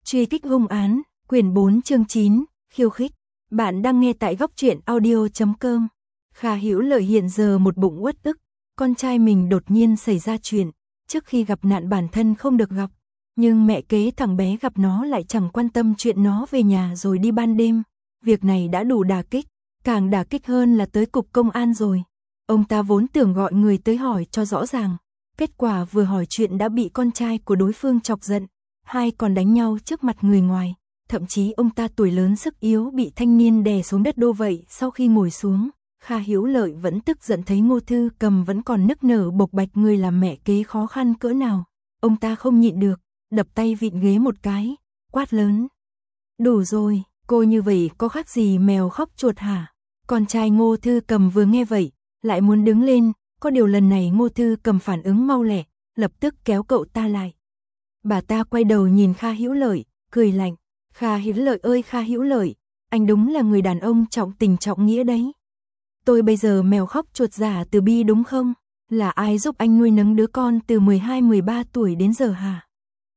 Truy kích hung án, quyển 4 chương 9, khiêu khích. Bạn đang nghe tại góc truyện audio.com. Kha Hữu Lợi hiện giờ một bụng uất ức, con trai mình đột nhiên xảy ra chuyện, trước khi gặp nạn bản thân không được gặp, nhưng mẹ kế thằng bé gặp nó lại chẳng quan tâm chuyện nó về nhà rồi đi ban đêm. Việc này đã đủ đả kích, càng đả kích hơn là tới cục công an rồi. Ông ta vốn tưởng gọi người tới hỏi cho rõ ràng, kết quả vừa hỏi chuyện đã bị con trai của đối phương chọc giận, hai còn đánh nhau trước mặt người ngoài. Thậm chí ông ta tuổi lớn sức yếu bị thanh niên đè xuống đất đô vậy. Sau khi ngồi xuống, Kha Hữu Lợi vẫn tức giận thấy Ngô Thư Cầm vẫn còn nức nở bộc bạch người làm mẹ kế khó khăn cỡ nào. Ông ta không nhịn được, đập tay vịn ghế một cái, quát lớn. Đủ rồi, cô như vậy có khác gì mèo khóc chuột hả? Con trai Ngô Thư Cầm vừa nghe vậy, lại muốn đứng lên, có điều lần này Ngô Thư Cầm phản ứng mau lẹ, lập tức kéo cậu ta lại. Bà ta quay đầu nhìn Kha Hữu Lợi, cười lạnh. Kha Hữu Lợi ơi Kha Hữu Lợi, anh đúng là người đàn ông trọng tình trọng nghĩa đấy. Tôi bây giờ mèo khóc chuột giả từ bi đúng không? Là ai giúp anh nuôi nấng đứa con từ 12-13 tuổi đến giờ hả?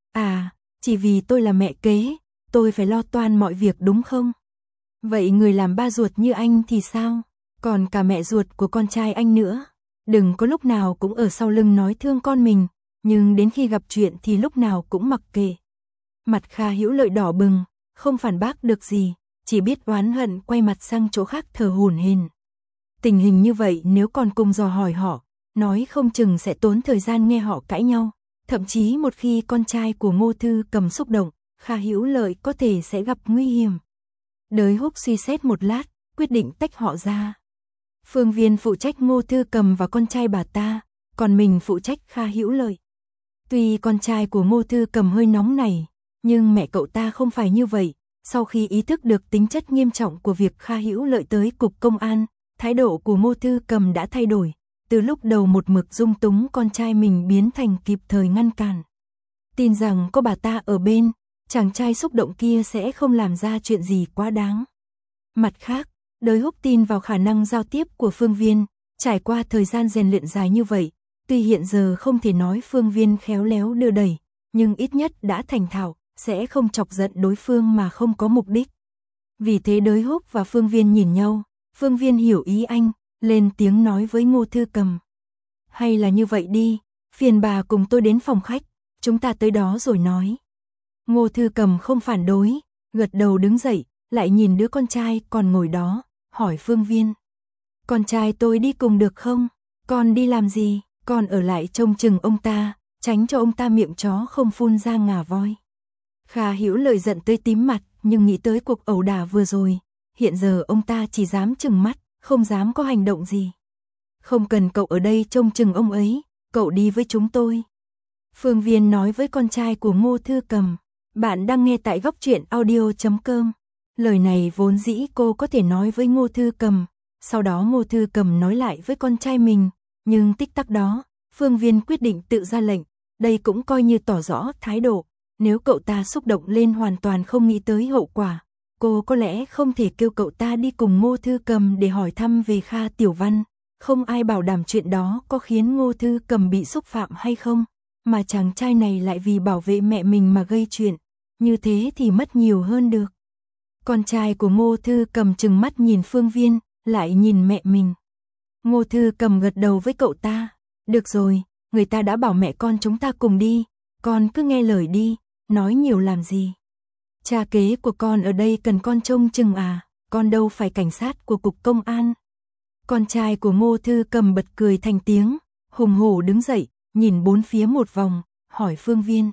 À, chỉ vì tôi là mẹ kế, tôi phải lo toan mọi việc đúng không? Vậy người làm ba ruột như anh thì sao? Còn cả mẹ ruột của con trai anh nữa. Đừng có lúc nào cũng ở sau lưng nói thương con mình, nhưng đến khi gặp chuyện thì lúc nào cũng mặc kệ. Mặt Kha Hữu Lợi đỏ bừng, không phản bác được gì, chỉ biết oán hận quay mặt sang chỗ khác thở hổn hển. Tình hình như vậy nếu còn cùng dò hỏi họ, nói không chừng sẽ tốn thời gian nghe họ cãi nhau. Thậm chí một khi con trai của Ngô Thư Cầm xúc động, Kha Hữu Lợi có thể sẽ gặp nguy hiểm. Đới Húc suy xét một lát, quyết định tách họ ra. Phương Viên phụ trách Ngô Thư Cầm và con trai bà ta, còn mình phụ trách Kha Hữu Lợi. Tuy con trai của Ngô Thư Cầm hơi nóng này, nhưng mẹ cậu ta không phải như vậy. Sau khi ý thức được tính chất nghiêm trọng của việc Kha Hữu Lợi tới cục công an, thái độ của Ngô Thư Cầm đã thay đổi. Từ lúc đầu một mực dung túng con trai mình biến thành kịp thời ngăn cản. Tin rằng có bà ta ở bên, chàng trai xúc động kia sẽ không làm ra chuyện gì quá đáng. Mặt khác, Đới Húc tin vào khả năng giao tiếp của Phương Viên, trải qua thời gian rèn luyện dài như vậy, tuy hiện giờ không thể nói Phương Viên khéo léo đưa đẩy, nhưng ít nhất đã thành thạo, sẽ không chọc giận đối phương mà không có mục đích. Vì thế Đới Húc và Phương Viên nhìn nhau, Phương Viên hiểu ý anh, lên tiếng nói với Ngô Thư Cầm. Hay là như vậy đi, phiền bà cùng tôi đến phòng khách, chúng ta tới đó rồi nói. Ngô Thư Cầm không phản đối, gật đầu đứng dậy, lại nhìn đứa con trai còn ngồi đó, hỏi Phương Viên. Con trai tôi đi cùng được không? Con đi làm gì? Con ở lại trông chừng ông ta, tránh cho ông ta miệng chó không phun ra ngà voi. Kha Hữu Lợi giận tới tím mặt, nhưng nghĩ tới cuộc ẩu đả vừa rồi, hiện giờ ông ta chỉ dám trừng mắt, không dám có hành động gì. Không cần cậu ở đây trông chừng ông ấy, cậu đi với chúng tôi. Phương Viên nói với con trai của Ngô Thư Cầm. Bạn đang nghe tại góc truyện audio.com. Lời này vốn dĩ cô có thể nói với Ngô Thư Cầm, sau đó Ngô Thư Cầm nói lại với con trai mình, nhưng tích tắc đó, Phương Viên quyết định tự ra lệnh, đây cũng coi như tỏ rõ thái độ. Nếu cậu ta xúc động lên hoàn toàn không nghĩ tới hậu quả, cô có lẽ không thể kêu cậu ta đi cùng Ngô Thư Cầm để hỏi thăm về Kha Tiểu Văn. Không ai bảo đảm chuyện đó có khiến Ngô Thư Cầm bị xúc phạm hay không, mà chàng trai này lại vì bảo vệ mẹ mình mà gây chuyện, như thế thì mất nhiều hơn được. Con trai của Ngô Thư Cầm trừng mắt nhìn Phương Viên, lại nhìn mẹ mình. Ngô Thư Cầm gật đầu với cậu ta. Được rồi, người ta đã bảo mẹ con chúng ta cùng đi, con cứ nghe lời đi, nói nhiều làm gì. Cha kế của con ở đây cần con trông chừng à, con đâu phải cảnh sát của cục công an. Con trai của Ngô Thư Cầm bật cười thành tiếng, hùng hổ đứng dậy, nhìn bốn phía một vòng, hỏi Phương Viên.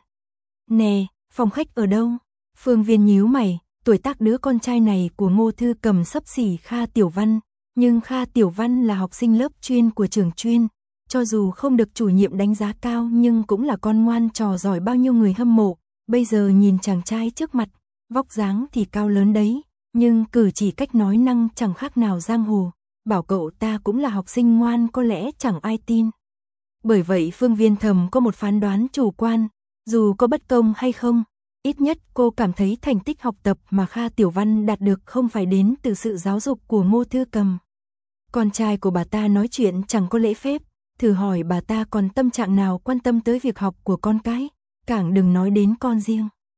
Nè, phòng khách ở đâu? Phương Viên nhíu mày, tuổi tác đứa con trai này của Ngô Thư Cầm xấp xỉ Kha Tiểu Văn, nhưng Kha Tiểu Văn là học sinh lớp chuyên của trường chuyên, cho dù không được chủ nhiệm đánh giá cao nhưng cũng là con ngoan trò giỏi bao nhiêu người hâm mộ. Bây giờ nhìn chàng trai trước mặt, vóc dáng thì cao lớn đấy, nhưng cử chỉ cách nói năng chẳng khác nào giang hồ, bảo cậu ta cũng là học sinh ngoan có lẽ chẳng ai tin. Bởi vậy Phương Viên thầm có một phán đoán chủ quan, dù có bất công hay không, ít nhất cô cảm thấy thành tích học tập mà Kha Tiểu Văn đạt được không phải đến từ sự giáo dục của Ngô Thư Cầm. Con trai của bà ta nói chuyện chẳng có lễ phép, thử hỏi bà ta còn tâm trạng nào quan tâm tới việc học của con cái, càng đừng nói đến con riêng.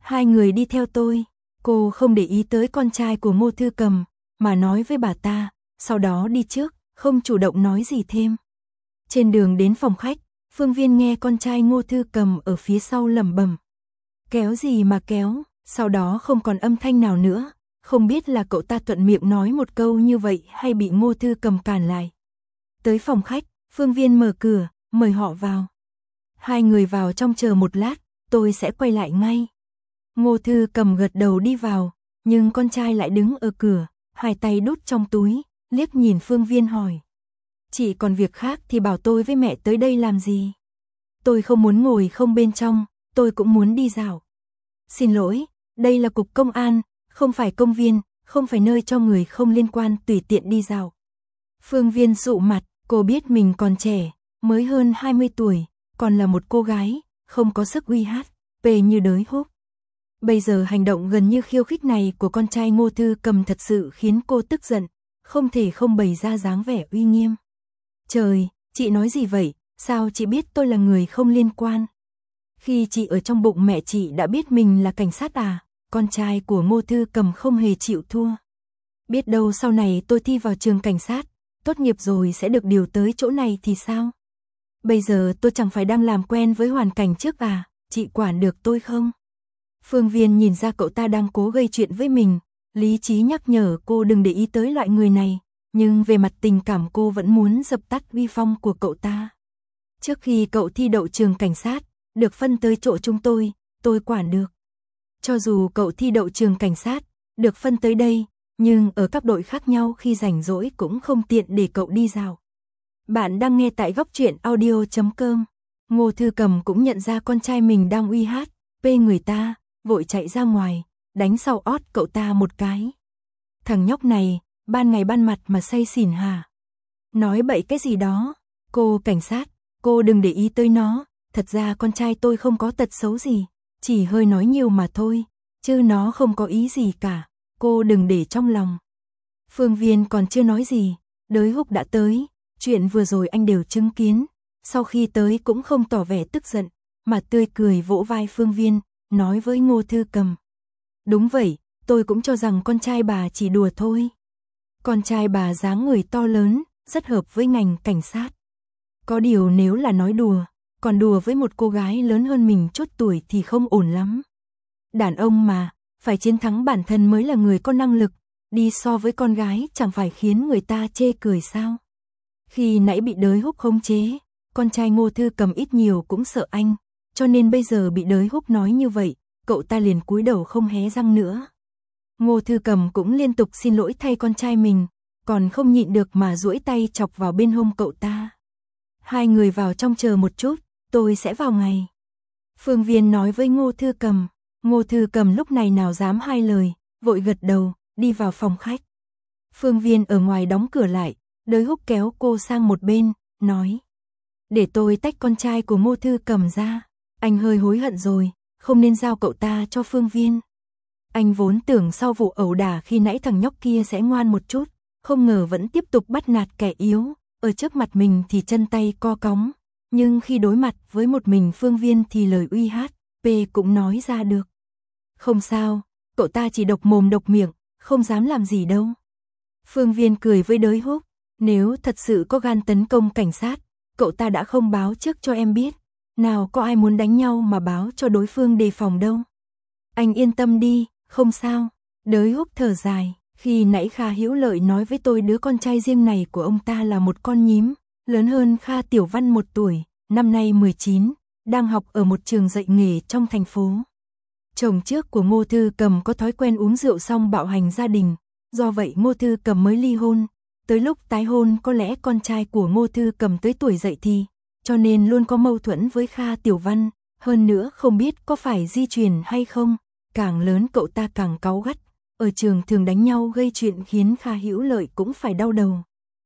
Hai người đi theo tôi, cô không để ý tới con trai của Ngô Thư Cầm, mà nói với bà ta, sau đó đi trước, không chủ động nói gì thêm. Trên đường đến phòng khách, Phương Viên nghe con trai Ngô Thư Cầm ở phía sau lẩm bẩm. Kéo gì mà kéo, sau đó không còn âm thanh nào nữa, không biết là cậu ta thuận miệng nói một câu như vậy hay bị Ngô Thư Cầm cản lại. Tới phòng khách, Phương Viên mở cửa, mời họ vào. Hai người vào trong chờ một lát, tôi sẽ quay lại ngay. Ngô Thư Cầm gật đầu đi vào, nhưng con trai lại đứng ở cửa, hai tay đút trong túi, liếc nhìn Phương Viên hỏi. Chị còn việc khác thì bảo tôi với mẹ tới đây làm gì? Tôi không muốn ngồi không bên trong, tôi cũng muốn đi dạo. Xin lỗi, đây là cục công an, không phải công viên, không phải nơi cho người không liên quan tùy tiện đi dạo. Phương Viên dụ mặt, cô biết mình còn trẻ, mới hơn 20 tuổi, còn là một cô gái, không có sức uy hát, pê như đới húc. Bây giờ hành động gần như khiêu khích này của con trai Ngô Thư Cầm thật sự khiến cô tức giận, không thể không bày ra dáng vẻ uy nghiêm. Trời, chị nói gì vậy, sao chị biết tôi là người không liên quan? Khi chị ở trong bụng mẹ chị đã biết mình là cảnh sát à? Con trai của Ngô Thư Cầm không hề chịu thua. Biết đâu sau này tôi thi vào trường cảnh sát, tốt nghiệp rồi sẽ được điều tới chỗ này thì sao? Bây giờ tôi chẳng phải đang làm quen với hoàn cảnh trước à, chị quản được tôi không? Phương Viên nhìn ra cậu ta đang cố gây chuyện với mình, lý trí nhắc nhở cô đừng để ý tới loại người này, nhưng về mặt tình cảm cô vẫn muốn dập tắt uy phong của cậu ta. Trước khi cậu thi đậu trường cảnh sát, được phân tới chỗ chúng tôi quản được. Cho dù cậu thi đậu trường cảnh sát, được phân tới đây, nhưng ở các đội khác nhau khi rảnh rỗi cũng không tiện để cậu đi dạo. Bạn đang nghe tại góc truyện audio.com. Ngô Thư Cầm cũng nhận ra con trai mình đang uy hát, pê người ta, vội chạy ra ngoài, đánh sau ót cậu ta một cái. Thằng nhóc này, ban ngày ban mặt mà say xỉn hả? Nói bậy cái gì đó, cô cảnh sát, cô đừng để ý tới nó, thật ra con trai tôi không có tật xấu gì, chỉ hơi nói nhiều mà thôi, chứ nó không có ý gì cả, cô đừng để trong lòng. Phương Viên còn chưa nói gì, Đới Húc đã tới, chuyện vừa rồi anh đều chứng kiến, sau khi tới cũng không tỏ vẻ tức giận, mà tươi cười vỗ vai Phương Viên, nói với Ngô Thư Cầm. Đúng vậy, tôi cũng cho rằng con trai bà chỉ đùa thôi. Con trai bà dáng người to lớn, rất hợp với ngành cảnh sát. Có điều nếu là nói đùa, còn đùa với một cô gái lớn hơn mình chút tuổi thì không ổn lắm. Đàn ông mà, phải chiến thắng bản thân mới là người có năng lực, đi so với con gái chẳng phải khiến người ta chê cười sao. Khi nãy bị Đới Húc khống chế, con trai Ngô Thư Cầm ít nhiều cũng sợ anh, cho nên bây giờ bị Đới Húc nói như vậy, cậu ta liền cúi đầu không hé răng nữa. Ngô Thư Cầm cũng liên tục xin lỗi thay con trai mình, còn không nhịn được mà duỗi tay chọc vào bên hông cậu ta. Hai người vào trong chờ một chút, tôi sẽ vào ngay. Phương Viên nói với Ngô Thư Cầm. Ngô Thư Cầm lúc này nào dám hai lời, vội gật đầu, đi vào phòng khách. Phương Viên ở ngoài đóng cửa lại, Đới Húc kéo cô sang một bên, nói. Để tôi tách con trai của Ngô Thư Cầm ra, anh hơi hối hận rồi, không nên giao cậu ta cho Phương Viên. Anh vốn tưởng sau vụ ẩu đả khi nãy thằng nhóc kia sẽ ngoan một chút, không ngờ vẫn tiếp tục bắt nạt kẻ yếu, ở trước mặt mình thì chân tay co cóng, nhưng khi đối mặt với một mình Phương Viên thì lời uy hát, p cũng nói ra được. Không sao, cậu ta chỉ độc mồm độc miệng, không dám làm gì đâu. Phương Viên cười với Đới Húc, nếu thật sự có gan tấn công cảnh sát, cậu ta đã không báo trước cho em biết, nào có ai muốn đánh nhau mà báo cho đối phương đề phòng đâu. Anh yên tâm đi, không sao. Đới Húc thở dài, khi nãy Kha Hữu Lợi nói với tôi đứa con trai riêng này của ông ta là một con nhím, lớn hơn Kha Tiểu Văn 1 tuổi, năm nay 19, đang học ở một trường dạy nghề trong thành phố. Chồng trước của Ngô Thư Cầm có thói quen uống rượu xong bạo hành gia đình, do vậy Ngô Thư Cầm mới ly hôn. Tới lúc tái hôn có lẽ con trai của Ngô Thư Cầm tới tuổi dậy thì, cho nên luôn có mâu thuẫn với Kha Tiểu Văn, hơn nữa không biết có phải di truyền hay không, càng lớn cậu ta càng cáu gắt, ở trường thường đánh nhau gây chuyện khiến Kha Hữu Lợi cũng phải đau đầu.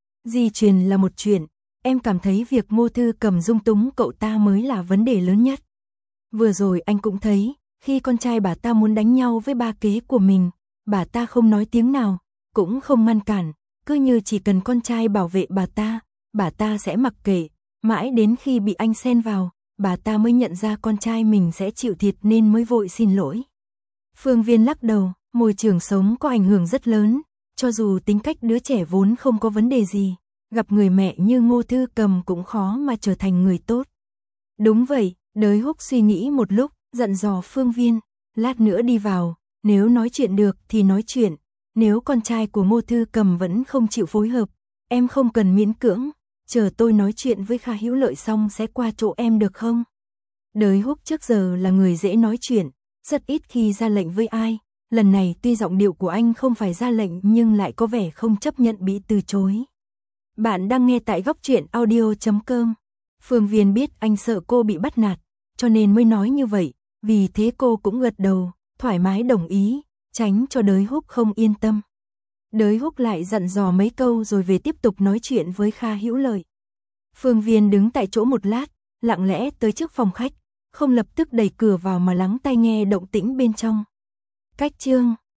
Di truyền là một chuyện, em cảm thấy việc Ngô Thư Cầm dung túng cậu ta mới là vấn đề lớn nhất. Vừa rồi anh cũng thấy, khi con trai bà ta muốn đánh nhau với ba kế của mình, bà ta không nói tiếng nào, cũng không ngăn cản, cứ như chỉ cần con trai bảo vệ bà ta sẽ mặc kệ, mãi đến khi bị anh xen vào, bà ta mới nhận ra con trai mình sẽ chịu thiệt nên mới vội xin lỗi. Phương Viên lắc đầu, môi trường sống có ảnh hưởng rất lớn, cho dù tính cách đứa trẻ vốn không có vấn đề gì, gặp người mẹ như Ngô Thư Cầm cũng khó mà trở thành người tốt. Đúng vậy, Đới Húc suy nghĩ một lúc, dặn dò Phương Viên, lát nữa đi vào, nếu nói chuyện được thì nói chuyện, nếu con trai của Ngô Thư Cầm vẫn không chịu phối hợp, em không cần miễn cưỡng, chờ tôi nói chuyện với Kha Hữu Lợi xong sẽ qua chỗ em được không? Đới Húc trước giờ là người dễ nói chuyện, rất ít khi ra lệnh với ai, lần này tuy giọng điệu của anh không phải ra lệnh nhưng lại có vẻ không chấp nhận bị từ chối. Bạn đang nghe tại Góc Truyện Audio.com. Phương Viên biết anh sợ cô bị bắt nạt, cho nên mới nói như vậy, vì thế cô cũng gật đầu, thoải mái đồng ý, tránh cho Đới Húc không yên tâm. Đới Húc lại dặn dò mấy câu rồi về tiếp tục nói chuyện với Kha Hữu Lợi. Phương Viên đứng tại chỗ một lát, lặng lẽ tới trước phòng khách, không lập tức đẩy cửa vào mà lắng tai nghe động tĩnh bên trong. Cách chương